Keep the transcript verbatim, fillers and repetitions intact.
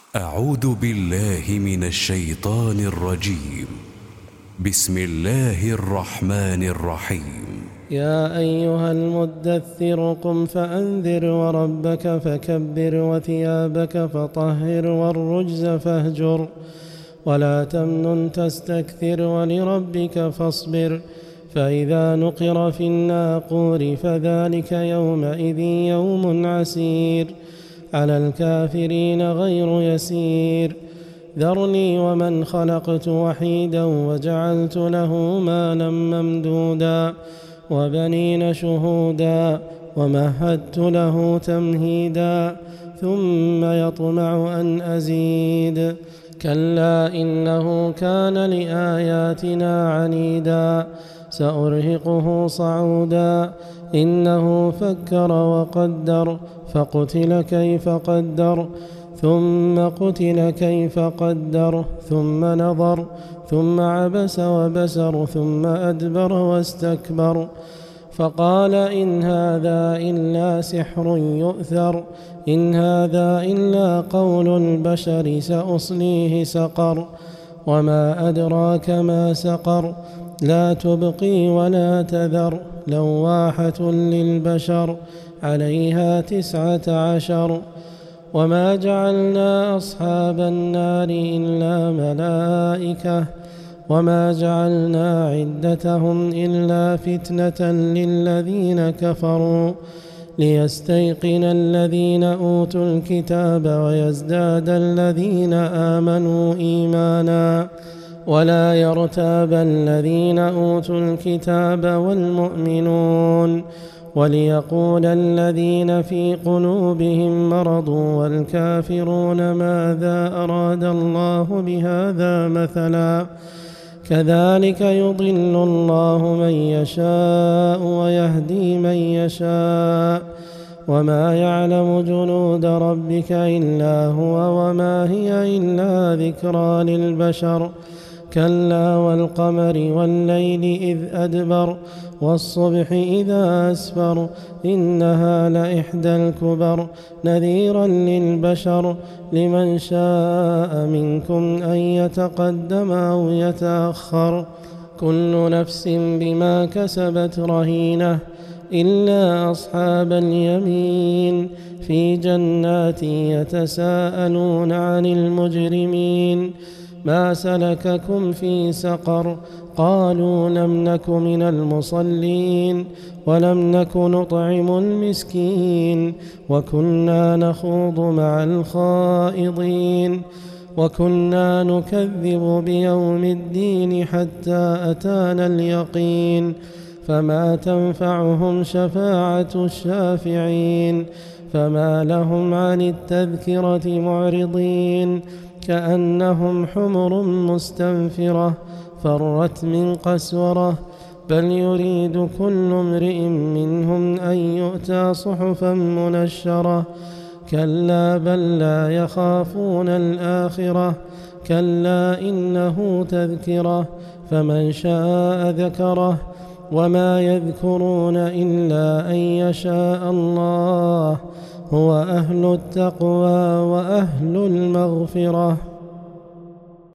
أعوذ بالله من الشيطان الرجيم. بسم الله الرحمن الرحيم. يا أيها المدثر قم فأنذر وربك فكبر وثيابك فطهر والرجز فاهجر ولا تمنن تستكثر ولربك فاصبر فإذا نقر في الناقور فذلك يومئذ يوم عسير على الكافرين غير يسير ذرني ومن خلقت وحيدا وجعلت له مالا ممدودا وبنين شهودا ومهدت له تمهيدا ثم يطمع أن أزيد كلا إنه كان لآياتنا عنيدا سأرهقه صعودا إنه فكر وقدر فقتل كيف قدر ثم قتل كيف قدر ثم نظر ثم عبس وبسر ثم أدبر واستكبر فقال إن هذا إلا سحر يؤثر إن هذا إلا قول البشر سأصليه سقر وما أدراك ما سقر لا تبقي ولا تذر لواحة للبشر عليها تسعة عشر وما جعلنا أصحاب النار إلا ملائكة وما جعلنا عدتهم إلا فتنة للذين كفروا ليستيقن الذين أوتوا الكتاب ويزداد الذين آمنوا إيمانا ولا يرتاب الذين أوتوا الكتاب والمؤمنون وليقول الذين في قلوبهم مرض والكافرون ماذا أراد الله بهذا مثلا كذلك يضل الله من يشاء ويهدي من يشاء وما يعلم جنود ربك إلا هو وما هي إلا ذكرى للبشر كلا والقمر والليل إذ أدبر والصبح إذا أسفر إنها لإحدى الكبر نذيرا للبشر لمن شاء منكم أن يتقدم أو يتأخر كل نفس بما كسبت رهينة إلا أصحاب اليمين في جنات يتساءلون عن المجرمين ما سلككم في سقر قالوا لم نك من المصلين ولم نك نطعم المسكين وكنا نخوض مع الخائضين وكنا نكذب بيوم الدين حتى أتانا اليقين فما تنفعهم شفاعة الشافعين فما لهم عن التذكرة معرضين كأنهم حمر مستنفرة فرت من قسورة بل يريد كل امرئ منهم أن يؤتى صحفا منشرة كلا بل لا يخافون الآخرة كلا إنه تذكرة فمن شاء ذكره وما يذكرون إلا أن يشاء الله هو أهل التقوى وأهل المغفرة.